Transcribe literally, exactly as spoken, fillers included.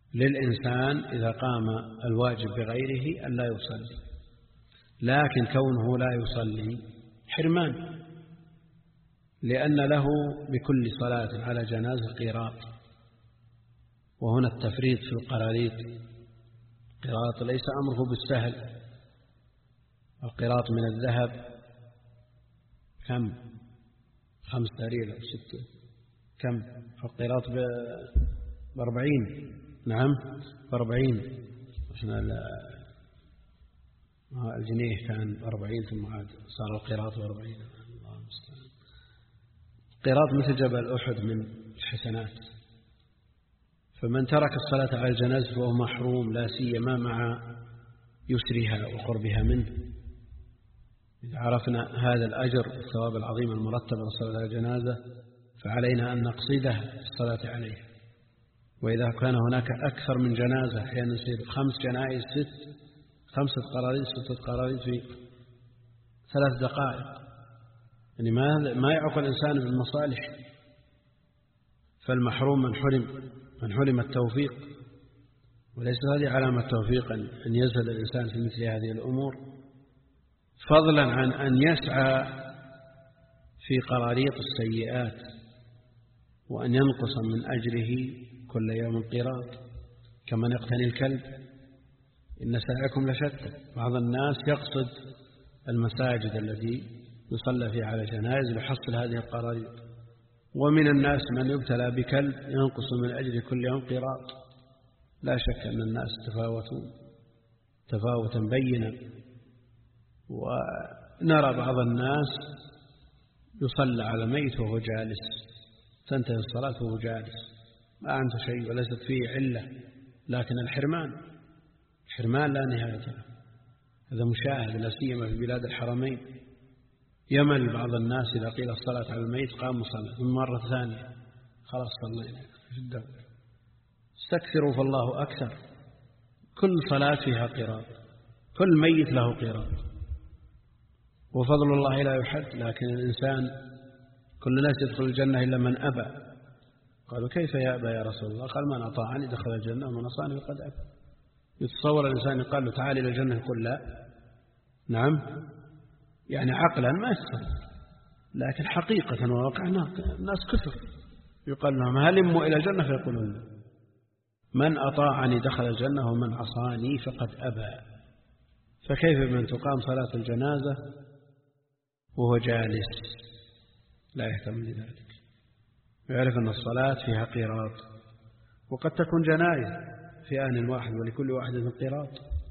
للإنسان إذا قام الواجب بغيره أن لا يصلي، لكن كونه لا يصلي حرمان، لأن له بكل صلاة على جنازة قيراط، وهنا التفريط في القراريط. القيراط ليس أمره بالسهل. القيراط من الذهب كم؟ خمس داريل أو ستة، كم؟ القيراط بأربعين، نعم بأربعين، الجنيه كان بأربعين ثم عاد صار القيراط بأربعين. الله المستعان. القيراط مثل جبل أحد من الحسنات، فمن ترك الصلاة على الجنازة فهو محروم، لا سيما مع يسرها وقربها منه. إذا عرفنا هذا الأجر والثواب العظيم المرتب على الصلاة على الجنازة فعلينا أن نقصده في الصلاة عليه. وإذا كان هناك أكثر من جنازة، أحيانا يصير خمس جنائز، ست خمسة قراريط ستة قراريط في ثلاث دقائق، يعني ما ما يعقل الإنسان بالمصالح. فالمحروم من حرم من حرم التوفيق، وليس هذه علامة توفيق أن يزهد الإنسان في مثل هذه الأمور، فضلا عن أن يسعى في قراريط السيئات وأن ينقص من أجره كل يوم قيراط، كمن يقتني الكلب. إن سعيكم لشتى. بعض الناس يقصد المساجد التي يصلى فيها على جنائز ليحصل هذه القراريط، ومن الناس من يبتلى بكلب ينقص من أجل كل يوم قيراط. لا شك أن الناس تفاوتون تفاوتا بينا، ونرى بعض الناس يصلى على ميت وهو جالس، تنتهي الصلاة وهو جالس، ما عنده شيء وليست فيه علة، لكن الحرمان حرمان لا نهاية له. هذا مشاهد لا سيما في بلاد الحرمين. يمل بعض الناس إذا قيل الصلاة على الميت قاموا صلاة، ثم مرة ثانية خلاص صلينا في الدولة. استكثروا فالله أكثر. كل صلاة فيها قراط، كل ميت له قراط، وفضل الله لا يحد. لكن الإنسان كل الناس يدخل الجنة إلا من أبى. قالوا كيف يأبى يا رسول الله؟ قال من أطاعني دخل الجنة ومن عصاني فقد أبى. يتصور الإنسان يقال له تعالي إلى الجنة يقول لا؟ نعم، يعني عقلا ما يستطيع، لكن حقيقة وواقعا الناس كثر يقال لهم هلموا إلى الجنة فيقولون من أطاعني دخل الجنة ومن عصاني فقد أبى. فكيف بمن تقام صلاة الجنازة وهو جالس لا يهتم لذلك، يعرف أن الصلاة فيها قيراط، وقد تكون جنائز في آن واحد ولكل واحدة قيراط.